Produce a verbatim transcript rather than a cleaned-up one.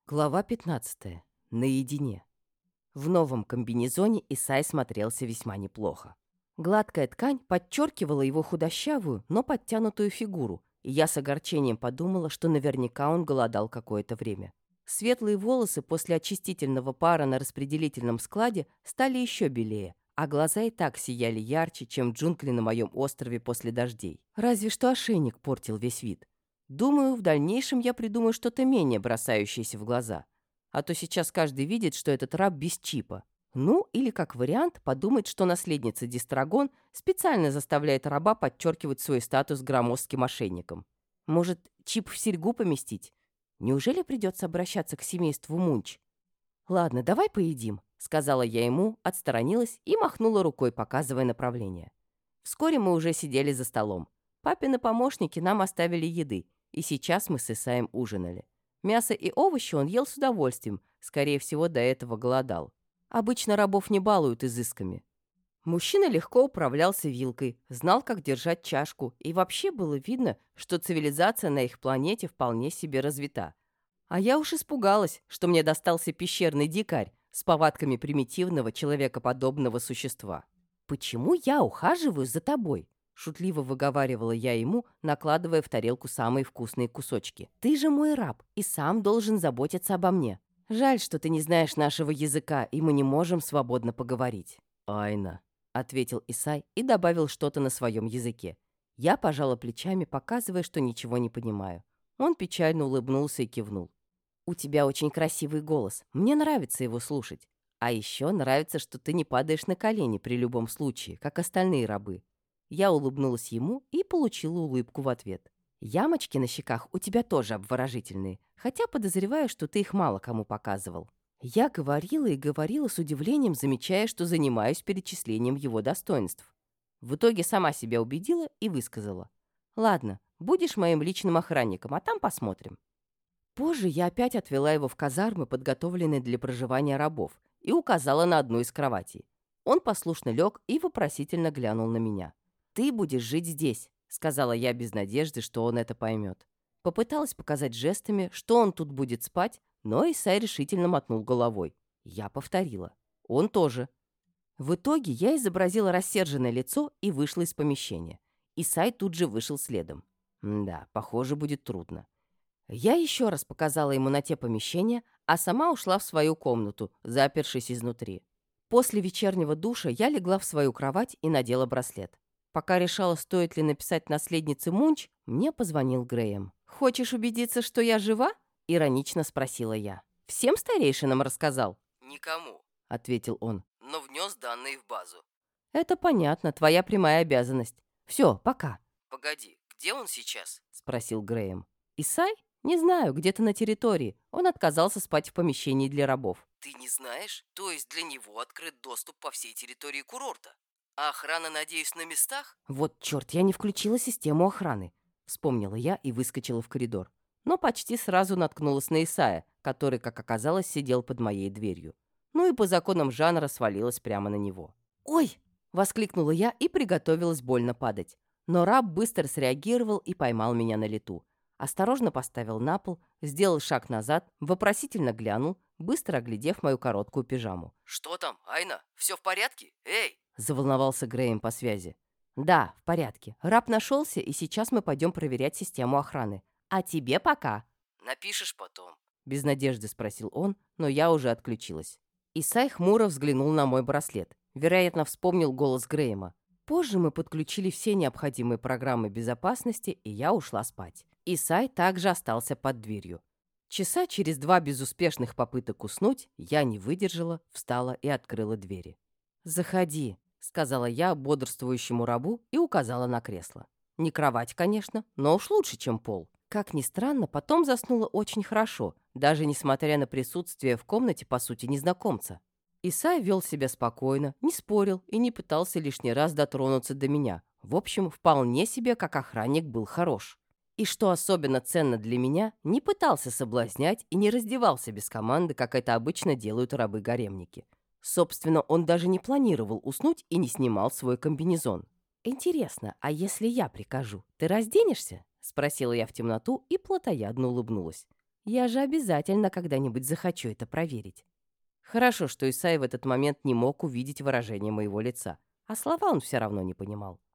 Глава пятнадцатая. Наедине. В новом комбинезоне Исай смотрелся весьма неплохо. Гладкая ткань подчеркивала его худощавую, но подтянутую фигуру, и я с огорчением подумала, что наверняка он голодал какое-то время. Светлые волосы после очистительного пара на распределительном складе стали еще белее, а глаза и так сияли ярче, чем джунгли на моем острове после дождей. Разве что ошейник портил весь вид. Думаю, в дальнейшем я придумаю что-то менее бросающееся в глаза. А то сейчас каждый видит, что этот раб без чипа. Ну, или как вариант, подумать, что наследница Дистрагон специально заставляет раба подчеркивать свой статус громоздким мошенником. Может, чип в серьгу поместить? Неужели придется обращаться к семейству Мунч? «Ладно, давай поедим», — сказала я ему, отсторонилась и махнула рукой, показывая направление. Вскоре мы уже сидели за столом. Папины помощники нам оставили еды, и сейчас мы с Исаем ужинали. Мясо и овощи он ел с удовольствием, скорее всего, до этого голодал. Обычно рабов не балуют изысками. Мужчина легко управлялся вилкой, знал, как держать чашку, и вообще было видно, что цивилизация на их планете вполне себе развита. А я уж испугалась, что мне достался пещерный дикарь с повадками примитивного человекоподобного существа. «Почему я ухаживаю за тобой?» — шутливо выговаривала я ему, накладывая в тарелку самые вкусные кусочки. «Ты же мой раб и сам должен заботиться обо мне. Жаль, что ты не знаешь нашего языка, и мы не можем свободно поговорить». «Айна», — ответил Исай и добавил что-то на своем языке. Я пожала плечами, показывая, что ничего не понимаю. Он печально улыбнулся и кивнул. «У тебя очень красивый голос. Мне нравится его слушать. А еще нравится, что ты не падаешь на колени при любом случае, как остальные рабы». Я улыбнулась ему и получила улыбку в ответ. «Ямочки на щеках у тебя тоже обворожительные, хотя подозреваю, что ты их мало кому показывал». Я говорила и говорила с удивлением, замечая, что занимаюсь перечислением его достоинств. В итоге сама себя убедила и высказала. «Ладно, будешь моим личным охранником, а там посмотрим». Позже я опять отвела его в казармы, подготовленные для проживания рабов, и указала на одну из кроватей. Он послушно лег и вопросительно глянул на меня. «Ты будешь жить здесь», — сказала я без надежды, что он это поймет. Попыталась показать жестами, что он тут будет спать, но Исай решительно мотнул головой. Я повторила. Он тоже. В итоге я изобразила рассерженное лицо и вышла из помещения. Исай тут же вышел следом. Да, похоже, будет трудно. Я еще раз показала ему на те помещения, а сама ушла в свою комнату, запершись изнутри. После вечернего душа я легла в свою кровать и надела браслет. Пока решала, стоит ли написать наследнице Мунч, мне позвонил Грэем. «Хочешь убедиться, что я жива?» — иронично спросила я. «Всем старейшинам рассказал?» «Никому», — ответил он. но внес данные в базу. «Это понятно, твоя прямая обязанность. Все, пока», «Погоди, где он сейчас?» — спросил Грэем. «Исай? Не знаю, где-то на территории. Он отказался спать в помещении для рабов». «Ты не знаешь? То есть для него открыт доступ по всей территории курорта? А охрана, надеюсь, на местах?» «Вот черт, я не включила систему охраны», — вспомнила я и выскочила в коридор. Но почти сразу наткнулась на Исая, который, как оказалось, сидел под моей дверью. Ну и по законам жанра свалилась прямо на него. «Ой!» — воскликнула я и приготовилась больно падать. Но раб быстро среагировал и поймал меня на лету. Осторожно поставил на пол, сделал шаг назад, вопросительно глянул, быстро оглядев мою короткую пижаму. «Что там, Айна? Все в порядке? Эй!» — заволновался Грэем по связи. «Да, в порядке. Раб нашелся, и сейчас мы пойдем проверять систему охраны. А тебе пока». «Напишешь потом». Без надежды спросил он, но я уже отключилась. Исай хмуро взглянул на мой браслет. Вероятно, вспомнил голос Грэема. Позже мы подключили все необходимые программы безопасности, и я ушла спать. Исай также остался под дверью. Часа через два безуспешных попыток уснуть я не выдержала, встала и открыла двери. «Заходи», — сказала я бодрствующему рабу и указала на кресло. Не кровать, конечно, но уж лучше, чем пол. Как ни странно, потом заснула очень хорошо, даже несмотря на присутствие в комнате, по сути, незнакомца. Исай вел себя спокойно, не спорил и не пытался лишний раз дотронуться до меня. В общем, вполне себе как охранник был хорош. И что особенно ценно для меня, не пытался соблазнять и не раздевался без команды, как это обычно делают рабы-гаремники. Собственно, он даже не планировал уснуть и не снимал свой комбинезон. «Интересно, а если я прикажу, ты разденешься?» — спросила я в темноту и плотоядно улыбнулась. Я же обязательно когда-нибудь захочу это проверить. Хорошо, что Исай в этот момент не мог увидеть выражение моего лица, а слова он все равно не понимал.